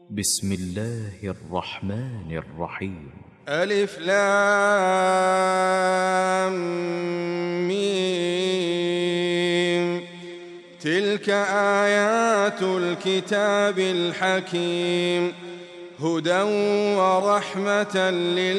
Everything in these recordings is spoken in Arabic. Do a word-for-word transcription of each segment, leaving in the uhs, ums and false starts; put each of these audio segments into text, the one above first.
بسم الله الرحمن الرحيم. ألف لام ميم. تلك آيات الكتاب الحكيم، هدى ورحمة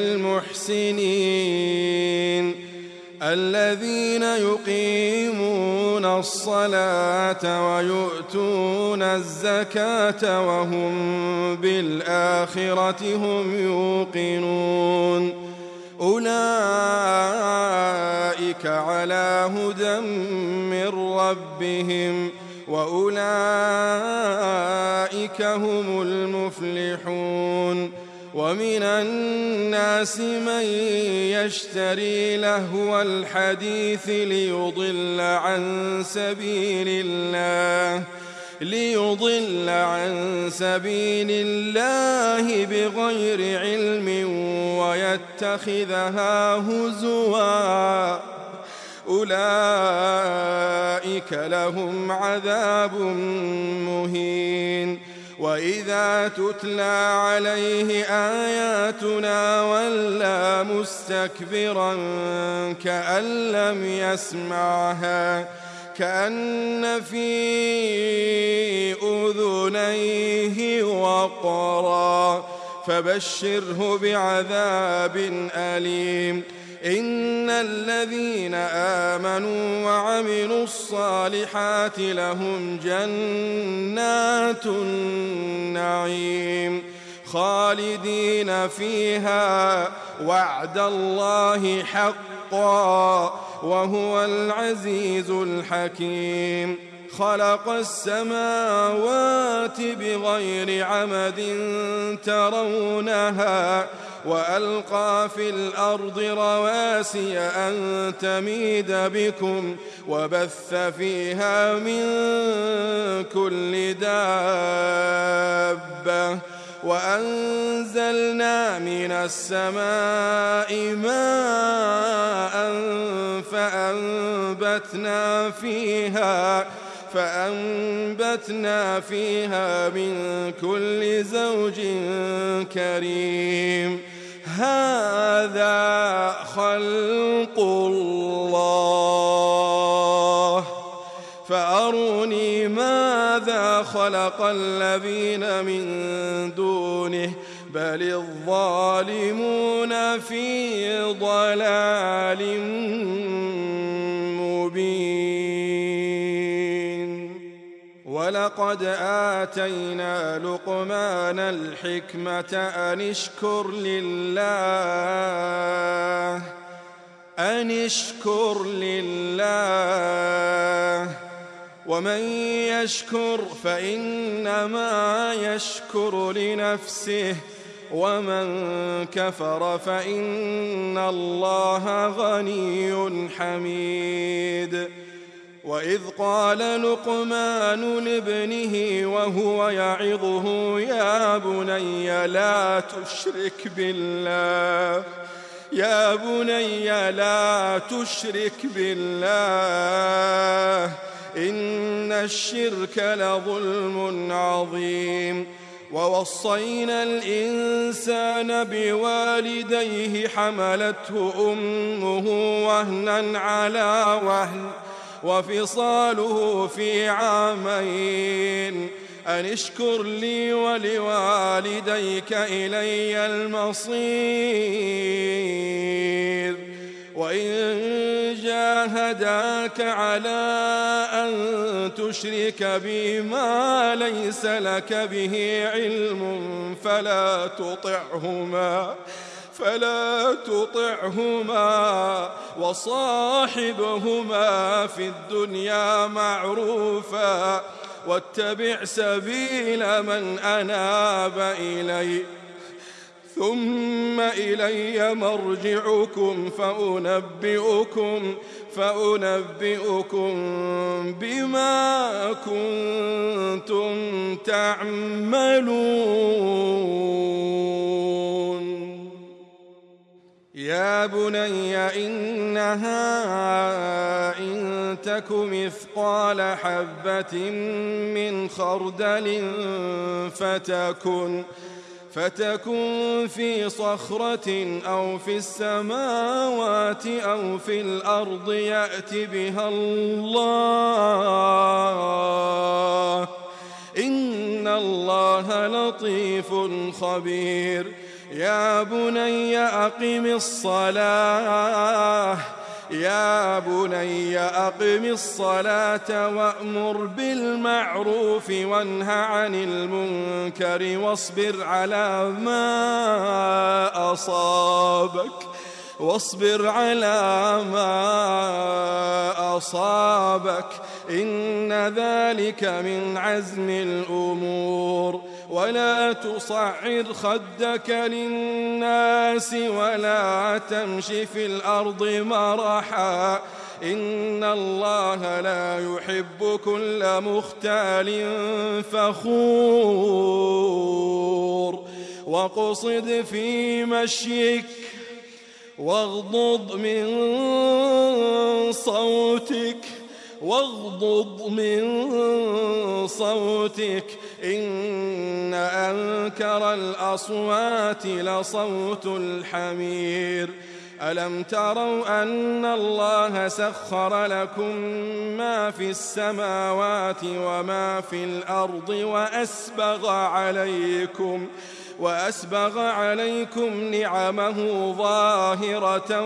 للمحسنين الذين يقيمون الصلاة ويؤتون الزكاة وهم بالآخرة هم يوقنون. أولئك على هدى من ربهم وأولئك هم المفلحون. ومن الناس من يشتري لهو الحديث ليضل عن سبيل الله ليضل عن سبيل الله بغير علم ويتخذها هزوا، أولئك لهم عذاب مهين. وإذا تتلى عليه آياتنا ولى مستكبرا كأن لم يسمعها كأن في أذنيه وقرا، فبشره بعذاب أليم. إن الذين آمنوا وعملوا الصالحات لهم جنات النعيم خالدين فيها، وعد الله حقا وهو العزيز الحكيم. خلق السماوات بغير عمد ترونها وألقى في الأرض رواسي أن تميد بكم وبث فيها من كل دابة، وأنزلنا من السماء ماء فأنبتنا فيها فأنبتنا فيها من كل زوج كريم. هذا خلق الله فأروني ماذا خلق الذين من دونه بل الظالمون في ضلال مبين. ولقد آتينا لقمان الحكمة أن اشكر لله أن اشكر لله ومن يشكر فإنما يشكر لنفسه ومن كفر فإن الله غني حميد. وإذ قال لقمان لابنه وهو يعظه يا بني لا تشرك بالله يا بني لا تشرك بالله إن الشرك لظلم عظيم. ووصينا الإنسان بوالديه حملته أمه وهنا على وهن وفصاله في عامين أن اشكر لي ولوالديك إلي المصير. وإن جاهداك على أن تشرك بي ما ليس لك به علم فلا تطعهما فلا تطعهما وصاحبهما في الدنيا معروفا واتبع سبيل من أناب إلي ثم إلي مرجعكم فأنبئكم فأنبئكم بما كنتم تعملون. يا بني إنها إن تك مثقال حبة من خردل فتكن فتكن في صخرة أو في السماوات أو في الأرض يأت بها الله إن الله لطيف خبير يا بني أقم الصلاة يا بني أقم الصلاة وأمر بالمعروف وانه عن المنكر واصبر على ما أصابك واصبر على ما أصابك إن ذلك من عزم الأمور ولا تصعر خدك للناس ولا تمش في الأرض مرحا إن الله لا يحب كل مختال فخور واقصد في مشيك واغضض من صوتك واغضض من صوتك إن أنكر الأصوات لصوت الحمير ألم تروا أن الله سخر لكم ما في السماوات وما في الأرض وأسبغ عليكم وأسبغ عليكم نعمه ظاهرة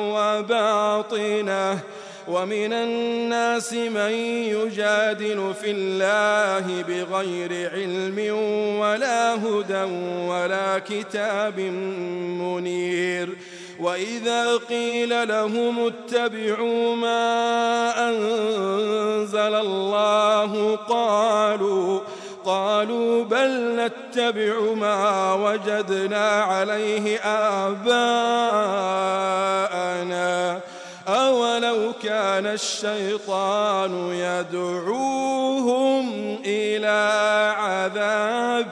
وباطنة ومن الناس من يجادل في الله بغير علم ولا هدى ولا كتاب منير وإذا قيل لهم اتبعوا ما أنزل الله قالوا قالوا بل نتبع ما وجدنا عليه آباءنا أولو كان الشيطان يدعوهم إلى عذاب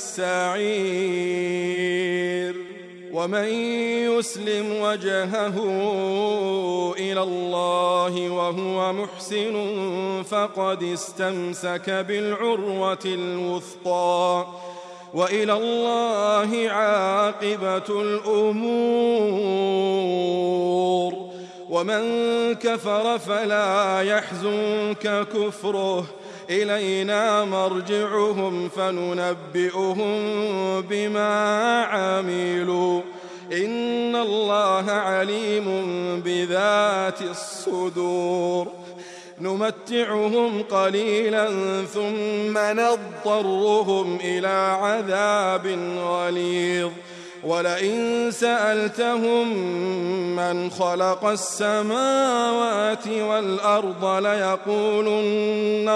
السعير ومن يسلم وجهه إلى الله وهو محسن فقد استمسك بالعروة الوثقى وإلى الله عاقبة الأمور ومن كفر فلا يحزنك كفره إلينا مرجعهم فننبئهم بما عملوا إن الله عليم بذات الصدور نمتعهم قليلا ثم نضطرهم إلى عذاب غليظ ولئن سألتهم من خلق السماوات والأرض ليقولن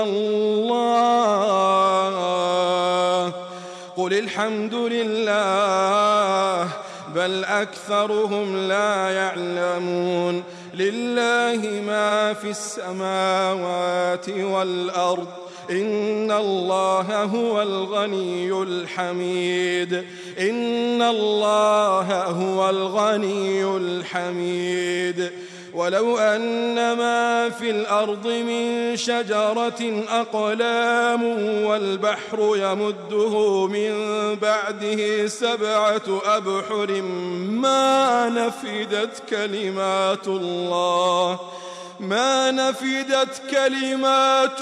الله قل الحمد لله بل أكثرهم لا يعلمون لله ما في السماوات والأرض إن الله هو الغني الحميد إن الله هو الغني الحميد ولو أن ما في الأرض من شجرة أقلام والبحر يمده من بعده سبعة أبحر ما نفدت كلمات الله ما نفدت كلمات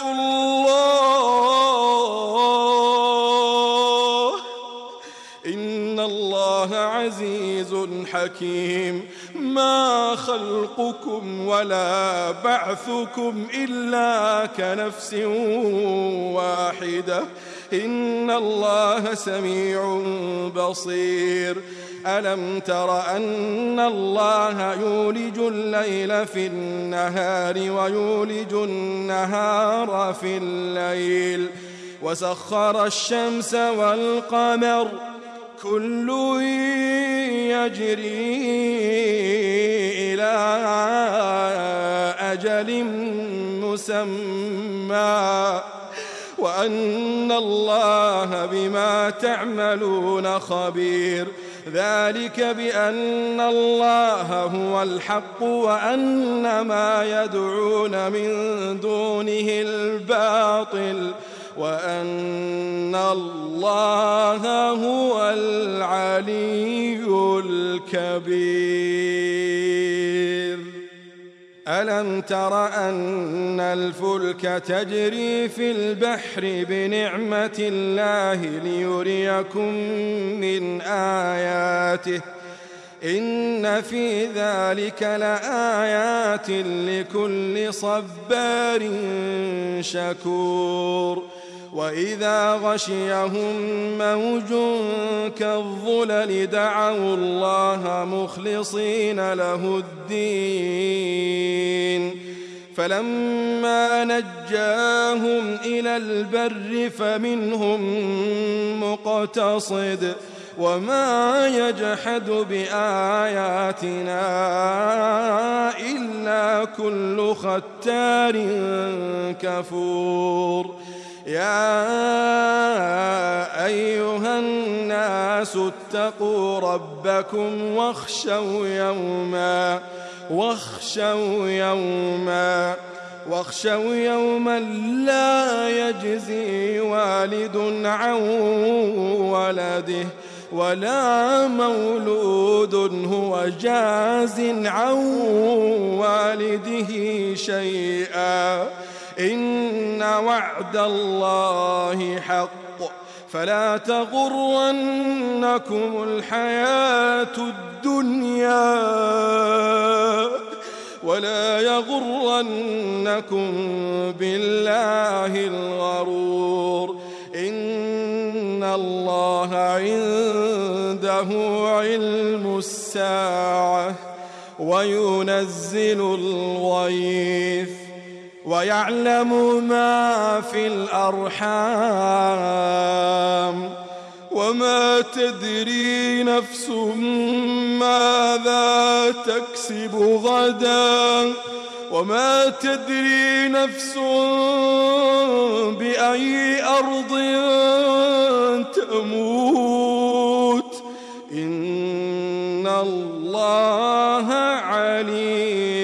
الله إن الله عزيز حكيم ما خلقكم ولا بعثكم إلا كنفس واحدة إن الله سميع بصير ألم تر أن الله يولج الليل في النهار ويولج النهار في الليل وسخر الشمس والقمر كل يجري إلى أجل مسمى وأن الله بما تعملون خبير ذلك بأن الله هو الحق وأن ما يدعون من دونه الباطل وأن الله هو العلي الكبير. ألم تر أن الفلك تجري في البحر بنعمة الله ليريكم من آياته إن في ذلك لآيات لكل صبار شكور. وإذا غشيهم موج كالظلل دعوا الله مخلصين له الدين فلما نجاهم إلى البر فمنهم مقتصد وما يجحد بآياتنا إلا كل ختار كفور. يا أيها الناس اتقوا ربكم واخشوا يوما واخشوا يوما واخشوا يوما لا يجزي والد عن ولده ولا مولود هو جاز عن والده شيئا إن وعد الله حق فلا تغرنكم الحياة الدنيا ولا يغرنكم بالله الغرور إن الله عنده علم الساعة وينزل الغيث ويعلم ما في الأرحام وما تدري نفس ماذا تكسب غدا وما تدري نفس بأي أرض تموت إن الله عليم